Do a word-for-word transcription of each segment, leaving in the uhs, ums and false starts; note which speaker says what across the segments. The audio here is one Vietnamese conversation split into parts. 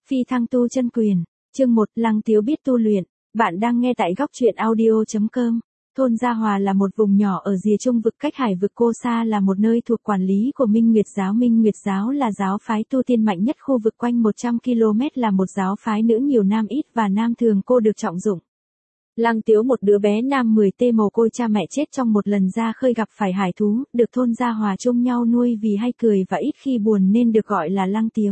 Speaker 1: Phi thăng tu chân quyền, chương một, Lăng Tiếu biết tu luyện. Bạn đang nghe tại góc truyện audio chấm com. Thôn Gia Hòa là một vùng nhỏ ở rìa trung vực cách hải vực Cô Sa, là một nơi thuộc quản lý của Minh Nguyệt giáo. Minh Nguyệt giáo là giáo phái tu tiên mạnh nhất khu vực quanh một trăm ki lô mét, là một giáo phái nữ nhiều nam ít và nam thường cô được trọng dụng. Lăng Tiếu, một đứa bé nam mười tuổi mồ côi cha mẹ chết trong một lần ra khơi gặp phải hải thú, được thôn Gia Hòa chung nhau nuôi vì hay cười và ít khi buồn nên được gọi là Lăng Tiếu.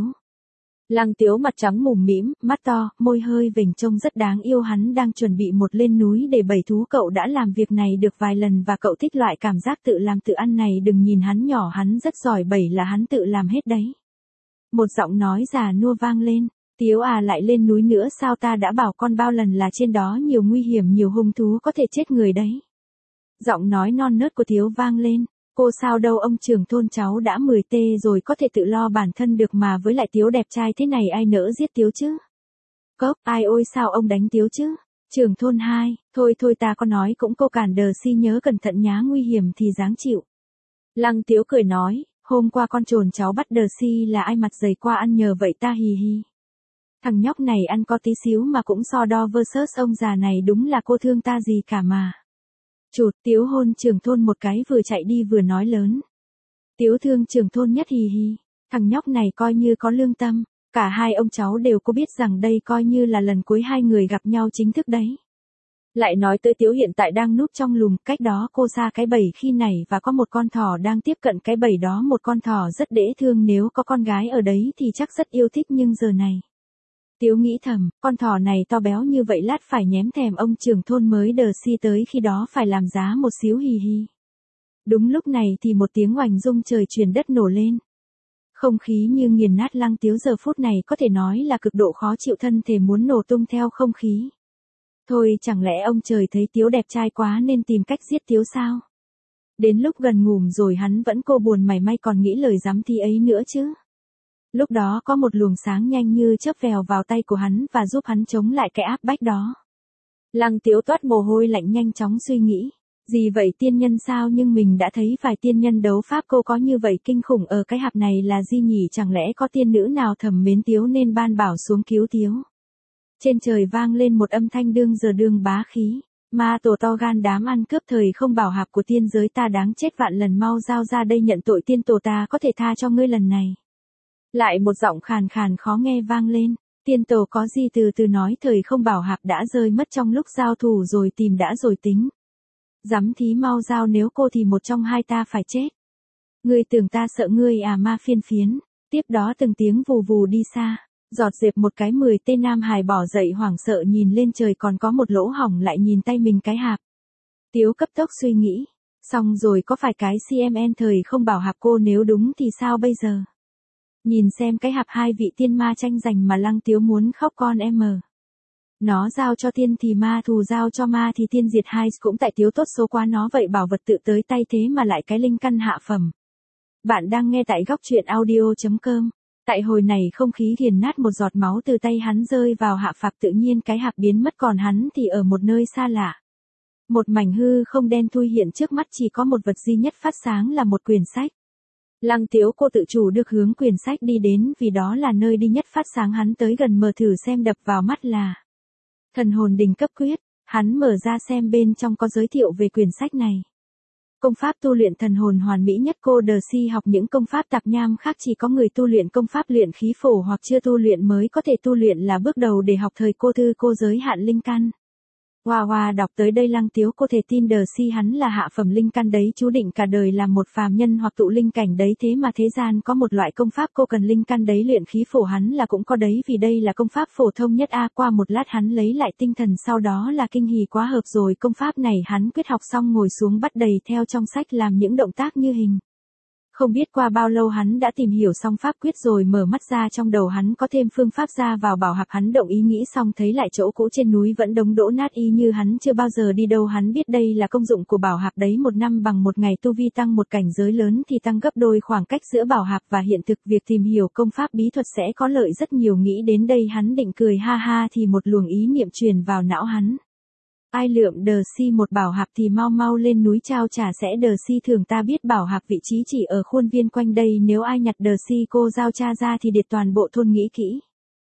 Speaker 1: Lăng Tiếu mặt trắng mùm mĩm, mắt to, môi hơi vểnh, trông rất đáng yêu. Hắn đang chuẩn bị một lên núi để bày thú. Cậu đã làm việc này được vài lần và cậu thích loại cảm giác tự làm tự ăn này. Đừng nhìn hắn nhỏ, hắn rất giỏi, bẩy là hắn tự làm hết đấy. Một giọng nói già nua vang lên. Tiếu à, lại lên núi nữa sao? Ta đã bảo con bao lần là trên đó nhiều nguy hiểm, nhiều hung thú có thể chết người đấy. Giọng nói non nớt của Tiếu vang lên. Cô sao đâu, ông trưởng thôn cháu đã mười tuổi rồi, có thể tự lo bản thân được mà, với lại Tiếu đẹp trai thế này ai nỡ giết Tiếu chứ? Cốc, ai ôi sao ông đánh Tiếu chứ? Trưởng thôn hai, thôi thôi ta có nói cũng cô cản đờ si, nhớ cẩn thận nhá, nguy hiểm thì dáng chịu. Lăng Tiếu cười nói, hôm qua con trồn cháu bắt đờ si là ai mặt dày qua ăn nhờ vậy ta, hì hì. Thằng nhóc này ăn có tí xíu mà cũng so đo versus ông già này, đúng là cô thương ta gì cả mà. Chụt, Tiếu hôn trưởng thôn một cái vừa chạy đi vừa nói lớn. Tiếu thương trưởng thôn nhất, hì hì. Thằng nhóc này coi như có lương tâm. Cả hai ông cháu đều có biết rằng đây coi như là lần cuối hai người gặp nhau chính thức đấy. Lại nói tới Tiếu hiện tại đang núp trong lùm, cách đó Cô Sa cái bầy khi này, và có một con thỏ đang tiếp cận cái bầy đó. Một con thỏ rất dễ thương, nếu có con gái ở đấy thì chắc rất yêu thích, nhưng giờ này. Tiếu nghĩ thầm, con thỏ này to béo như vậy lát phải nhém thèm ông trưởng thôn mới đờ si tới khi đó phải làm giá một xíu, hì hì. Đúng lúc này thì một tiếng oành rung trời chuyển đất nổ lên. Không khí như nghiền nát. Lăng Tiếu giờ phút này có thể nói là cực độ khó chịu, thân thể muốn nổ tung theo không khí. Thôi chẳng lẽ ông trời thấy Tiếu đẹp trai quá nên tìm cách giết Tiếu sao? Đến lúc gần ngủm rồi hắn vẫn cô buồn mảy may còn nghĩ lời dám thi ấy nữa chứ. Lúc đó có một luồng sáng nhanh như chớp vèo vào tay của hắn và giúp hắn chống lại cái áp bách đó. Lăng Tiếu toát mồ hôi lạnh, nhanh chóng suy nghĩ. Gì vậy, tiên nhân sao? Nhưng mình đã thấy vài tiên nhân đấu pháp, cô có như vậy kinh khủng ở cái hạp này là gì nhỉ? Chẳng lẽ có tiên nữ nào thầm mến Tiếu nên ban bảo xuống cứu Tiếu? Trên trời vang lên một âm thanh đương giờ đương bá khí. Ma tổ to gan đám ăn cướp thời không bảo hạp của tiên giới ta, đáng chết vạn lần, mau giao ra đây nhận tội, tiên tổ ta có thể tha cho ngươi lần này. Lại một giọng khàn khàn khó nghe vang lên. Tiên tổ có gì từ từ nói, thời không bảo hạp đã rơi mất trong lúc giao thủ rồi, tìm đã rồi tính. Dám thí, mau giao, nếu cô thì một trong hai ta phải chết. Ngươi tưởng ta sợ ngươi à, ma phiên phiến. Tiếp đó từng tiếng vù vù đi xa. Giọt dẹp một cái mười tuổi nam hài bỏ dậy hoảng sợ nhìn lên trời, còn có một lỗ hổng, lại nhìn tay mình cái hạp. Tiếu cấp tốc suy nghĩ. Xong rồi, có phải cái xê em en thời không bảo hạp cô? Nếu đúng thì sao bây giờ? Nhìn xem cái hạp hai vị tiên ma tranh giành mà Lăng Tiếu muốn khóc con em mờ. Nó giao cho tiên thì ma, thù giao cho ma thì tiên diệt, hai cũng tại Tiếu tốt số quá nó vậy, bảo vật tự tới tay thế mà lại cái linh căn hạ phẩm. Bạn đang nghe tại góc truyện audio chấm com. Tại hồi này không khí nghiền nát, một giọt máu từ tay hắn rơi vào hạ phạp, tự nhiên cái hạp biến mất, còn hắn thì ở một nơi xa lạ. Một mảnh hư không đen thui hiện trước mắt, chỉ có một vật duy nhất phát sáng là một quyển sách. Lăng Tiếu cô tự chủ được hướng quyển sách đi đến, vì đó là nơi đi nhất phát sáng. Hắn tới gần mở thử xem, đập vào mắt là Thần hồn đỉnh cấp quyết. Hắn mở ra xem bên trong có giới thiệu về quyển sách này. Công pháp tu luyện thần hồn hoàn mỹ nhất. Cô đờ si học những công pháp tạp nham khác, chỉ có người tu luyện công pháp luyện khí phổ hoặc chưa tu luyện mới có thể tu luyện, là bước đầu để học thời cô thư cô giới hạn linh căn. Hoa hoa đọc tới đây Lăng Tiếu cô thể tin đờ si hắn là hạ phẩm linh căn đấy, chú định cả đời làm một phàm nhân hoặc tụ linh cảnh đấy. Thế mà thế gian có một loại công pháp cô cần linh căn đấy, luyện khí phổ hắn là cũng có đấy, vì đây là công pháp phổ thông nhất. A qua một lát hắn lấy lại tinh thần, sau đó là kinh hỉ quá hợp rồi, công pháp này hắn quyết học xong ngồi xuống bắt đầy theo trong sách, làm những động tác như hình. Không biết qua bao lâu hắn đã tìm hiểu xong pháp quyết rồi, mở mắt ra trong đầu hắn có thêm phương pháp ra vào bảo hạp. Hắn động ý nghĩ xong thấy lại chỗ cũ trên núi vẫn đống đổ nát y như hắn chưa bao giờ đi đâu. Hắn biết đây là công dụng của bảo hạp đấy, một năm bằng một ngày, tu vi tăng một cảnh giới lớn thì tăng gấp đôi khoảng cách giữa bảo hạp và hiện thực. Việc tìm hiểu công pháp bí thuật sẽ có lợi rất nhiều. Nghĩ đến đây hắn định cười ha ha thì một luồng ý niệm truyền vào não hắn. Ai lượm đờ si một bảo hạp thì mau mau lên núi trao trả sẽ đờ si thường, ta biết bảo hạp vị trí chỉ ở khuôn viên quanh đây, nếu ai nhặt đờ si cô giao cha ra thì điệt toàn bộ thôn, nghĩ kỹ.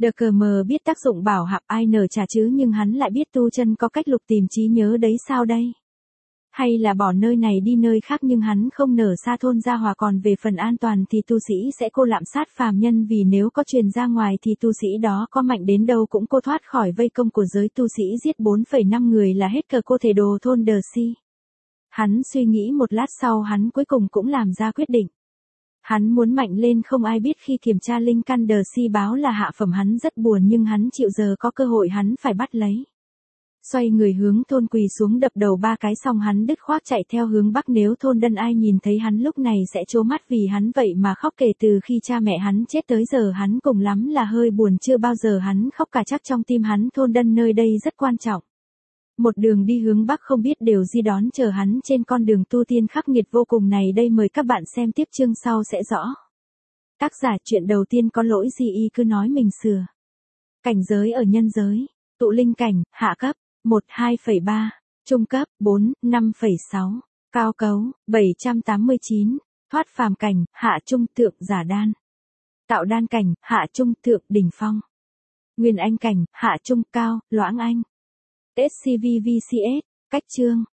Speaker 1: Đờ cờ mờ biết tác dụng bảo hạp ai nở trả chứ nhưng hắn lại biết tu chân có cách lục tìm trí nhớ đấy sao đây? Hay là bỏ nơi này đi nơi khác nhưng hắn không nở xa thôn Gia Hòa còn về phần an toàn thì tu sĩ sẽ cô lạm sát phàm nhân vì nếu có truyền ra ngoài thì tu sĩ đó có mạnh đến đâu cũng cô thoát khỏi vây công của giới tu sĩ giết bốn phẩy năm người là hết cờ cô thể đồ thôn Đờ Si. Hắn suy nghĩ một lát sau hắn cuối cùng cũng làm ra quyết định. Hắn muốn mạnh lên không ai biết khi kiểm tra linh căn Đờ Si báo là hạ phẩm hắn rất buồn nhưng hắn chịu giờ có cơ hội hắn phải bắt lấy. Xoay người hướng thôn quỳ xuống đập đầu ba cái xong hắn đứt khoát chạy theo hướng bắc nếu thôn Đân ai nhìn thấy hắn lúc này sẽ trố mắt vì hắn vậy mà khóc kể từ khi cha mẹ hắn chết tới giờ hắn cùng lắm là hơi buồn chưa bao giờ hắn khóc cả chắc trong tim hắn thôn Đân nơi đây rất quan trọng. Một đường đi hướng bắc không biết điều gì đón chờ hắn trên con đường tu tiên khắc nghiệt vô cùng này đây mời các bạn xem tiếp chương sau sẽ rõ. Tác giả chuyện đầu tiên có lỗi gì y cứ nói mình sửa. Cảnh giới ở nhân giới, tụ linh cảnh, hạ cấp, một hai phẩy ba, trung cấp, bốn, năm phẩy sáu, cao cấu, bảy trăm tám mươi chín, thoát phàm cảnh, hạ trung thượng giả đan. Tạo đan cảnh, hạ trung thượng đỉnh phong. Nguyên anh cảnh, hạ trung cao, loãng anh. ét xê vê vê xê ét, cách chương,